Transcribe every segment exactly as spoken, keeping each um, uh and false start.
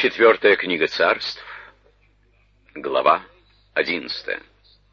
Четвертая книга Царств, глава одиннадцатая.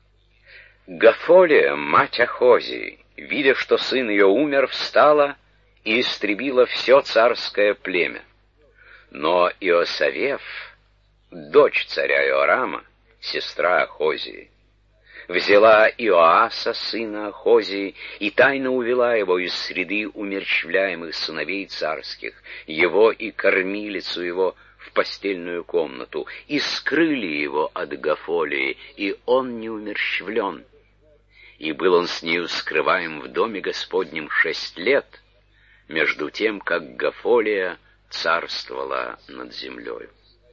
Гафолия, мать Ахозии, видя, что сын ее умер, встала и истребила все царское племя. Но Иосавеф, дочь царя Иорама, сестра Ахозии, взяла Иоаса, сына Ахозии, и тайно увела его из среды умерщвляемых сыновей царских, его и кормилицу его, в постельную комнату, и скрыли его от Гафолии, и он не умерщвлен. И был он с нею скрываем в доме Господнем шесть лет, между тем, как Гафолия царствовала над землею.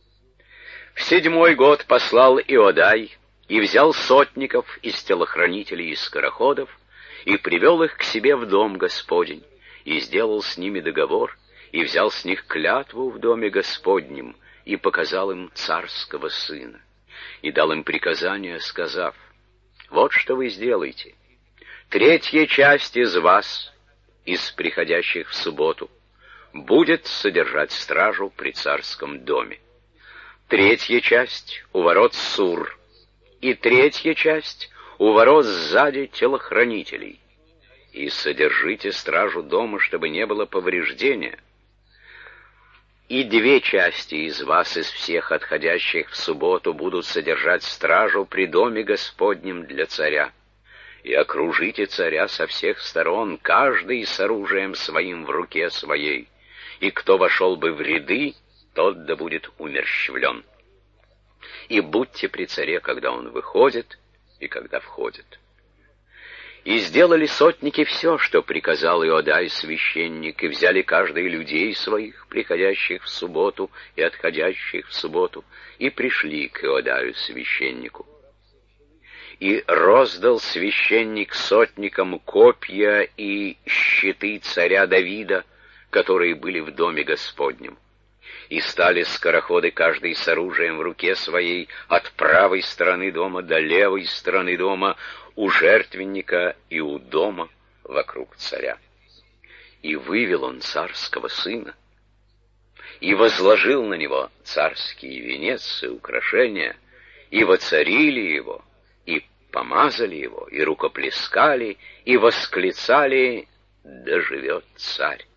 В седьмой год послал Иодай и взял сотников из телохранителей и скороходов, и привел их к себе в дом Господень, и сделал с ними договор, и взял с них клятву в доме Господнем, и показал им царского сына, и дал им приказание, сказав: «Вот что вы сделаете. Третья часть из вас, из приходящих в субботу, будет содержать стражу при царском доме. Третья часть у ворот Сур, и третья часть у ворот сзади телохранителей. И содержите стражу дома, чтобы не было повреждения. И две части из вас, из всех отходящих в субботу, будут содержать стражу при доме Господнем для царя. И окружите царя со всех сторон, каждый с оружием своим в руке своей. И кто вошел бы в ряды, тот да будет умерщвлен. И будьте при царе, когда он выходит и когда входит». И сделали сотники все, что приказал Иодай священник, и взяли каждый людей своих, приходящих в субботу и отходящих в субботу, и пришли к Иодаю священнику. И роздал священник сотникам копья и щиты царя Давида, которые были в доме Господнем. И стали скороходы каждый с оружием в руке своей от правой стороны дома до левой стороны дома, у жертвенника и у дома вокруг царя. И вывел он царского сына, и возложил на него царский венец и украшения, и воцарили его, и помазали его, и рукоплескали, и восклицали: «Да живет царь!»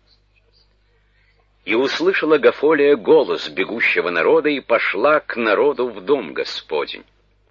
И услышала Гафолия голос бегущего народа, и пошла к народу в дом Господень.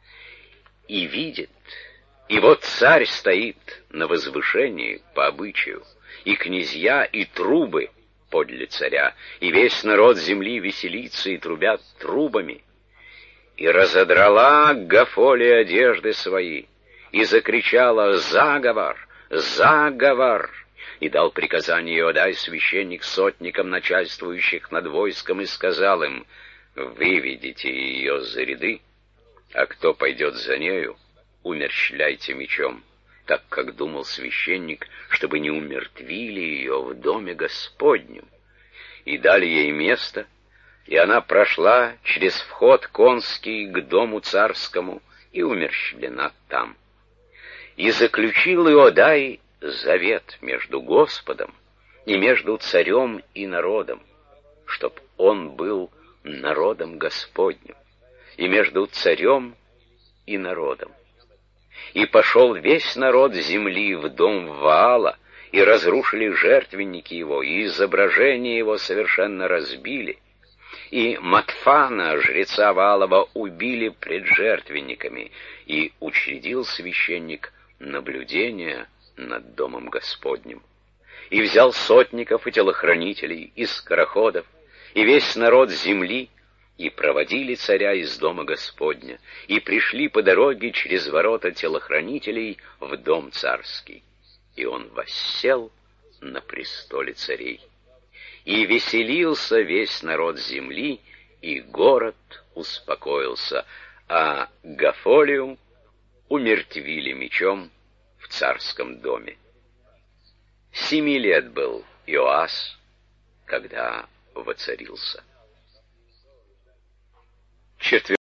И видит, и вот царь стоит на возвышении по обычаю, и князья, и трубы подле царя, и весь народ земли веселится и трубят трубами. И разодрала Гафолия одежды свои, и закричала: «Заговор! Заговор!» И дал приказание Иодай священник сотникам, начальствующих над войском, и сказал им: «Выведите ее за ряды, а кто пойдет за нею, умерщвляйте мечом», так как думал священник, чтобы не умертвили ее в доме Господнем. И дали ей место, и она прошла через вход конский к дому царскому и умерщвлена там. И заключил Иодай завет между Господом и между царем и народом, чтоб он был народом Господним, и между царем и народом. И пошел весь народ земли в дом Ваала, и разрушили жертвенники его, и изображение его совершенно разбили, и Матфана, жреца Ваалова, убили пред жертвенниками, и учредил священник наблюдение над домом Господним. И взял сотников и телохранителей, и скороходов, и весь народ земли, и проводили царя из дома Господня, и пришли по дороге через ворота телохранителей в дом царский. И он воссел на престоле царей. И веселился весь народ земли, и город успокоился, а Гафолию умертвили мечом в царском доме. Семи лет был Иоас, когда воцарился. Четвертый.